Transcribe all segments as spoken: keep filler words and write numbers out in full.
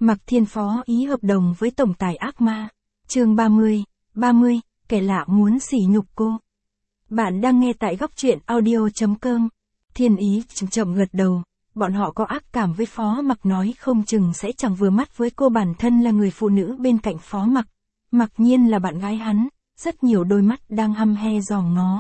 Mạc Thiên Phó ý hợp đồng với tổng tài ác ma. Chương ba mươi, ba mươi, kẻ lạ muốn sỉ nhục cô. Bạn đang nghe tại góc truyện audio chấm com. Thiên Ý chậm chậm gật đầu, bọn họ có ác cảm với Phó Mạc, nói không chừng sẽ chẳng vừa mắt với cô, bản thân là người phụ nữ bên cạnh Phó Mạc. Mặc nhiên là bạn gái hắn, rất nhiều đôi mắt đang hăm he dòm ngó.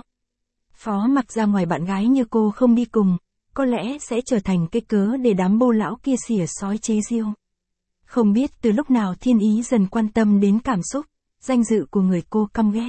Phó Mạc ra ngoài bạn gái như cô không đi cùng, có lẽ sẽ trở thành cái cớ để đám bô lão kia xỉa sói chế giễu. Không biết từ lúc nào Thiên Ý dần quan tâm đến cảm xúc, danh dự của người cô căm ghét.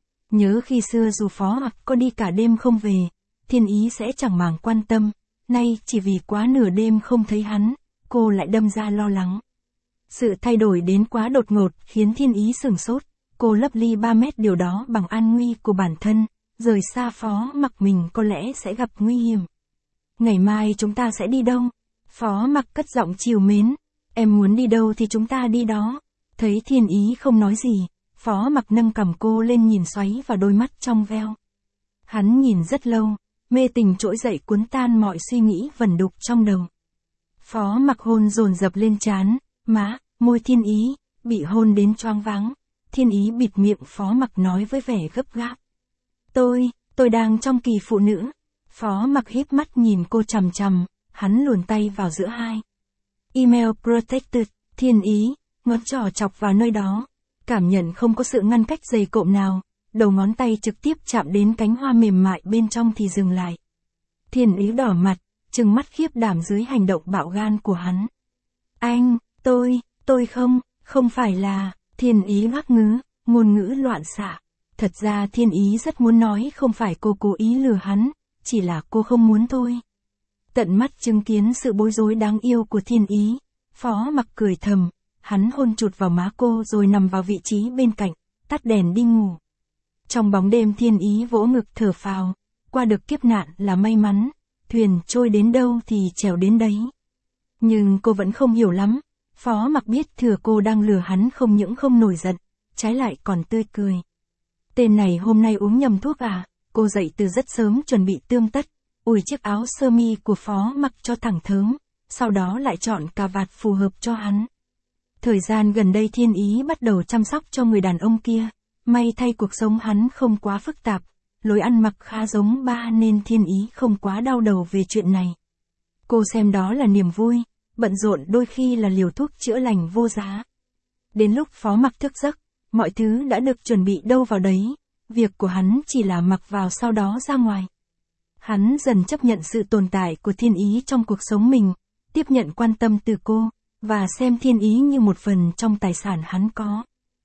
Nhớ khi xưa dù Phó Mạc có đi cả đêm không về, Thiên Ý sẽ chẳng màng quan tâm, nay chỉ vì quá nửa đêm không thấy hắn, cô lại đâm ra lo lắng. Sự thay đổi đến quá đột ngột khiến Thiên Ý sửng sốt, cô lấp ly ba mét điều đó bằng an nguy của bản thân, rời xa Phó Mạc mình có lẽ sẽ gặp nguy hiểm. Ngày mai chúng ta sẽ đi đâu? Phó Mạc cất giọng trìu mến. Em muốn đi đâu thì chúng ta đi đó. Thấy Thiên Ý không nói gì, Phó Mạc nâng cằm cô lên nhìn xoáy vào đôi mắt trong veo. Hắn nhìn rất lâu, mê tình trỗi dậy cuốn tan mọi suy nghĩ vẩn đục trong đầu. Phó Mạc hôn dồn dập lên trán, má, môi Thiên Ý, bị hôn đến choáng váng. Thiên Ý bịt miệng Phó Mạc nói với vẻ gấp gáp. Tôi, tôi đang trong kỳ phụ nữ. Phó Mạc híp mắt nhìn cô chằm chằm, hắn luồn tay vào giữa hai. Email protected, Thiên Ý, ngón trỏ chọc vào nơi đó. Cảm nhận không có sự ngăn cách dày cộm nào, đầu ngón tay trực tiếp chạm đến cánh hoa mềm mại bên trong thì dừng lại. Thiên Ý đỏ mặt, trừng mắt khiếp đảm dưới hành động bạo gan của hắn. Anh, tôi, tôi không, không phải là, Thiên Ý ngắc ngứ, ngôn ngữ loạn xạ. Thật ra Thiên Ý rất muốn nói không phải cô cố ý lừa hắn, chỉ là cô không muốn thôi. Tận mắt chứng kiến sự bối rối đáng yêu của Thiên Ý, Phó Mạc cười thầm, hắn hôn chụt vào má cô rồi nằm vào vị trí bên cạnh, tắt đèn đi ngủ. Trong bóng đêm Thiên Ý vỗ ngực thở phào, qua được kiếp nạn là may mắn, thuyền trôi đến đâu thì trèo đến đấy. Nhưng cô vẫn không hiểu lắm, Phó Mạc biết thừa cô đang lừa hắn không những không nổi giận, trái lại còn tươi cười. Tên này hôm nay uống nhầm thuốc à? Cô dậy từ rất sớm chuẩn bị tươm tất, ủi chiếc áo sơ mi của Phó Mạc cho thẳng thớm, sau đó lại chọn cà vạt phù hợp cho hắn. Thời gian gần đây Thiên Ý bắt đầu chăm sóc cho người đàn ông kia, may thay cuộc sống hắn không quá phức tạp, lối ăn mặc khá giống ba nên Thiên Ý không quá đau đầu về chuyện này. Cô xem đó là niềm vui, bận rộn đôi khi là liều thuốc chữa lành vô giá. Đến lúc Phó Mạc thức giấc, mọi thứ đã được chuẩn bị đâu vào đấy. Việc của hắn chỉ là mặc vào sau đó ra ngoài. Hắn dần chấp nhận sự tồn tại của Thiên Ý trong cuộc sống mình, tiếp nhận quan tâm từ cô, và xem Thiên Ý như một phần trong tài sản hắn có.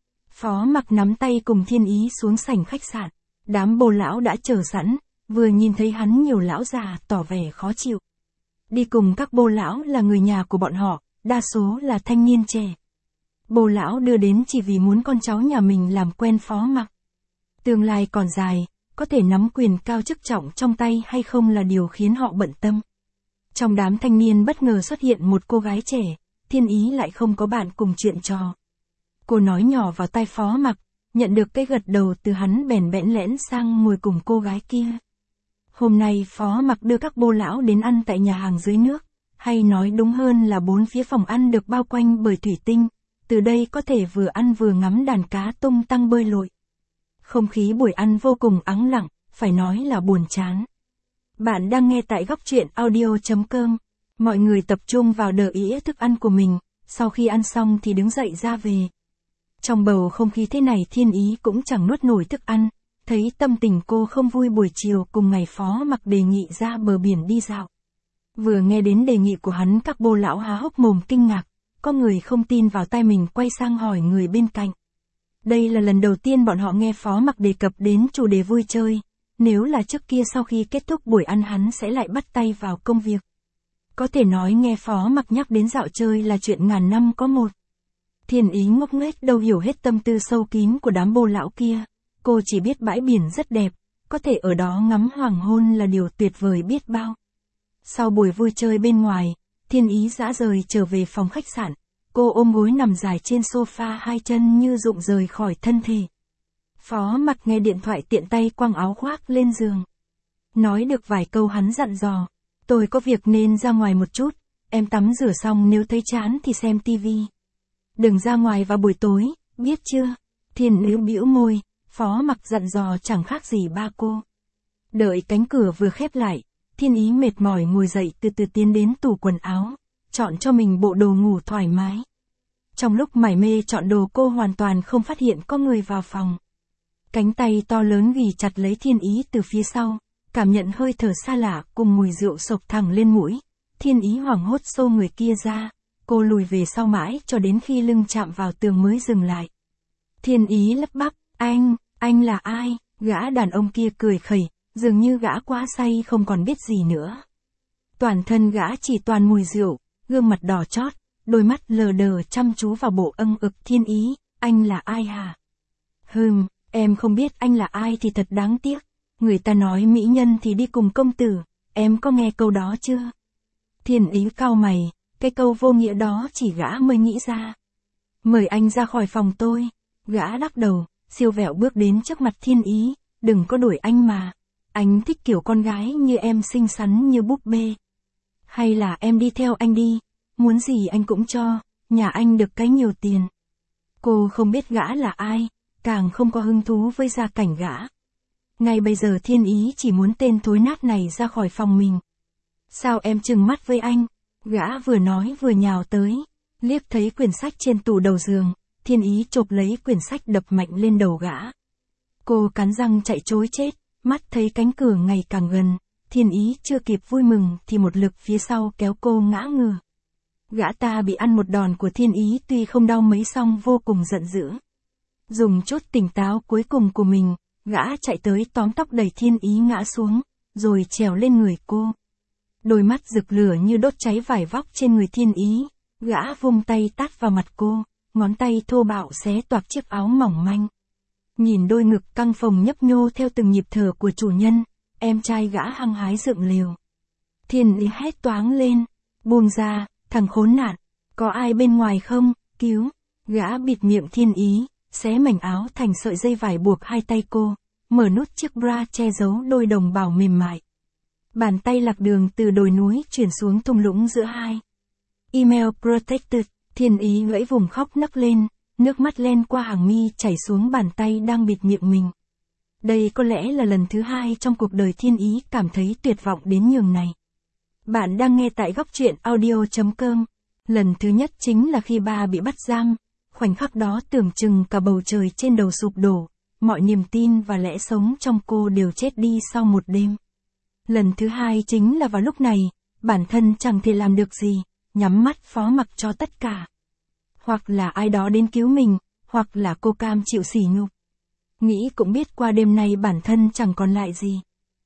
Phó Mạc nắm tay cùng Thiên Ý xuống sảnh khách sạn, đám bô lão đã chờ sẵn, vừa nhìn thấy hắn nhiều lão già tỏ vẻ khó chịu. Đi cùng các bô lão là người nhà của bọn họ, đa số là thanh niên trẻ. Bô lão đưa đến chỉ vì muốn con cháu nhà mình làm quen Phó Mạc. Tương lai còn dài, có thể nắm quyền cao chức trọng trong tay hay không là điều khiến họ bận tâm. Trong đám thanh niên bất ngờ xuất hiện một cô gái trẻ, Thiên Ý lại không có bạn cùng chuyện trò. Cô nói nhỏ vào tai Phó Mạc, nhận được cái gật đầu từ hắn bèn bẽn lẽn sang ngồi cùng cô gái kia. Hôm nay Phó Mạc đưa các bô lão đến ăn tại nhà hàng dưới nước, hay nói đúng hơn là bốn phía phòng ăn được bao quanh bởi thủy tinh, từ đây có thể vừa ăn vừa ngắm đàn cá tung tăng bơi lội. Không khí buổi ăn vô cùng ắng lặng, phải nói là buồn chán. Bạn đang nghe tại góc truyện audio chấm com. Mọi người tập trung vào đợi ý thức ăn của mình, sau khi ăn xong thì đứng dậy ra về. Trong bầu không khí thế này Thiên Ý cũng chẳng nuốt nổi thức ăn, thấy tâm tình cô không vui buổi chiều cùng ngày Phó Mạc đề nghị ra bờ biển đi dạo. Vừa nghe đến đề nghị của hắn các bô lão há hốc mồm kinh ngạc, có người không tin vào tai mình quay sang hỏi người bên cạnh. Đây là lần đầu tiên bọn họ nghe Phó Mạc đề cập đến chủ đề vui chơi, nếu là trước kia sau khi kết thúc buổi ăn hắn sẽ lại bắt tay vào công việc. Có thể nói nghe Phó Mạc nhắc đến dạo chơi là chuyện ngàn năm có một. Thiên Ý ngốc nghếch đâu hiểu hết tâm tư sâu kín của đám bô lão kia, cô chỉ biết bãi biển rất đẹp, có thể ở đó ngắm hoàng hôn là điều tuyệt vời biết bao. Sau buổi vui chơi bên ngoài, Thiên Ý dã rời trở về phòng khách sạn. Cô ôm gối nằm dài trên sofa hai chân như rụng rời khỏi thân thể. Phó Mạc nghe điện thoại tiện tay quăng áo khoác lên giường. Nói được vài câu hắn dặn dò. Tôi có việc nên ra ngoài một chút, em tắm rửa xong nếu thấy chán thì xem tivi. đừng ra ngoài vào buổi tối, biết chưa? Thiên ý bĩu môi, Phó Mặc dặn dò chẳng khác gì ba cô. Đợi cánh cửa vừa khép lại, Thiên ý mệt mỏi ngồi dậy từ từ tiến đến tủ quần áo, chọn cho mình bộ đồ ngủ thoải mái. Trong lúc mải mê chọn đồ cô hoàn toàn không phát hiện có người vào phòng. Cánh tay to lớn ghì chặt lấy Thiên ý từ phía sau, cảm nhận hơi thở xa lạ cùng mùi rượu sộc thẳng lên mũi. Thiên ý hoảng hốt xô người kia ra, cô lùi về sau mãi cho đến khi lưng chạm vào tường mới dừng lại. Thiên ý lắp bắp, anh, anh là ai? Gã đàn ông kia cười khẩy, dường như gã quá say không còn biết gì nữa. Toàn thân gã chỉ toàn mùi rượu, gương mặt đỏ chót, đôi mắt lờ đờ chăm chú vào bộ âng ực. Thiên ý, anh là ai hả? Hừm, em không biết anh là ai thì thật đáng tiếc. Người ta nói mỹ nhân thì đi cùng công tử, em có nghe câu đó chưa? Thiên ý cau mày, cái câu vô nghĩa đó chỉ gã mới nghĩ ra. Mời anh ra khỏi phòng tôi. Gã lắc đầu, siêu vẹo bước đến trước mặt Thiên ý, đừng có đuổi anh mà. Anh thích kiểu con gái như em xinh xắn như búp bê. Hay là em đi theo anh đi, muốn gì anh cũng cho, nhà anh được cái nhiều tiền. Cô không biết gã là ai, càng không có hứng thú với gia cảnh gã. Ngay bây giờ Thiên ý chỉ muốn tên thối nát này ra khỏi phòng mình. Sao em trừng mắt với anh? Gã vừa nói vừa nhào tới, liếc thấy quyển sách trên tủ đầu giường, Thiên ý chộp lấy quyển sách đập mạnh lên đầu gã. Cô cắn răng chạy trối chết, mắt thấy cánh cửa ngày càng gần, Thiên ý chưa kịp vui mừng thì một lực phía sau kéo cô ngã ngửa. Gã ta bị ăn một đòn của Thiên ý tuy không đau mấy song vô cùng giận dữ. Dùng chút tỉnh táo cuối cùng của mình, gã chạy tới tóm tóc đẩy Thiên ý ngã xuống, rồi trèo lên người cô. Đôi mắt rực lửa như đốt cháy vải vóc trên người Thiên ý, gã vung tay tát vào mặt cô, ngón tay thô bạo xé toạc chiếc áo mỏng manh. Nhìn đôi ngực căng phồng nhấp nhô theo từng nhịp thở của chủ nhân, em trai gã hăng hái dựng lều. Thiên ý hét toáng lên, buông ra, thằng khốn nạn, có ai bên ngoài không, cứu. Gã bịt miệng Thiên ý, xé mảnh áo thành sợi dây vải buộc hai tay cô, mở nút chiếc bra che giấu đôi đồng bào mềm mại. Bàn tay lạc đường từ đồi núi chuyển xuống thung lũng giữa hai. Email protected, Thiên ý gãy vùng khóc nấc lên, nước mắt len qua hàng mi chảy xuống bàn tay đang bịt miệng mình. Đây có lẽ là lần thứ hai trong cuộc đời Thiên ý cảm thấy tuyệt vọng đến nhường này. Bạn đang nghe tại góc truyện audio chấm com. Lần thứ nhất chính là khi ba bị bắt giam, khoảnh khắc đó tưởng chừng cả bầu trời trên đầu sụp đổ, mọi niềm tin và lẽ sống trong cô đều chết đi sau một đêm. Lần thứ hai chính là vào lúc này, bản thân chẳng thể làm được gì, nhắm mắt phó mặc cho tất cả. Hoặc là ai đó đến cứu mình, hoặc là cô cam chịu sỉ nhục. Nghĩ cũng biết qua đêm nay bản thân chẳng còn lại gì.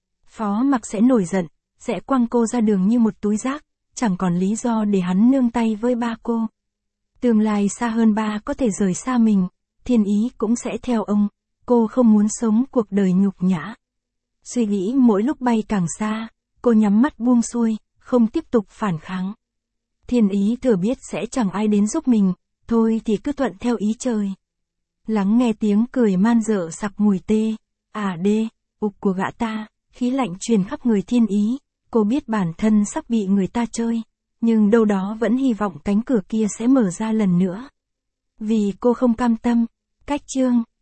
Phó mặc sẽ nổi giận, sẽ quăng cô ra đường như một túi rác, chẳng còn lý do để hắn nương tay với ba cô. Tương lai xa hơn ba có thể rời xa mình, Thiên ý cũng sẽ theo ông, cô không muốn sống cuộc đời nhục nhã. Suy nghĩ mỗi lúc bay càng xa, cô nhắm mắt buông xuôi, không tiếp tục phản kháng. Thiên ý thừa biết sẽ chẳng ai đến giúp mình, thôi thì cứ thuận theo ý trời. Lắng nghe tiếng cười man dợ sặc mùi tê, à đê, ục của gã ta, khí lạnh truyền khắp người Thiên ý, cô biết bản thân sắp bị người ta chơi, nhưng đâu đó vẫn hy vọng cánh cửa kia sẽ mở ra lần nữa. Vì cô không cam tâm, cách chương.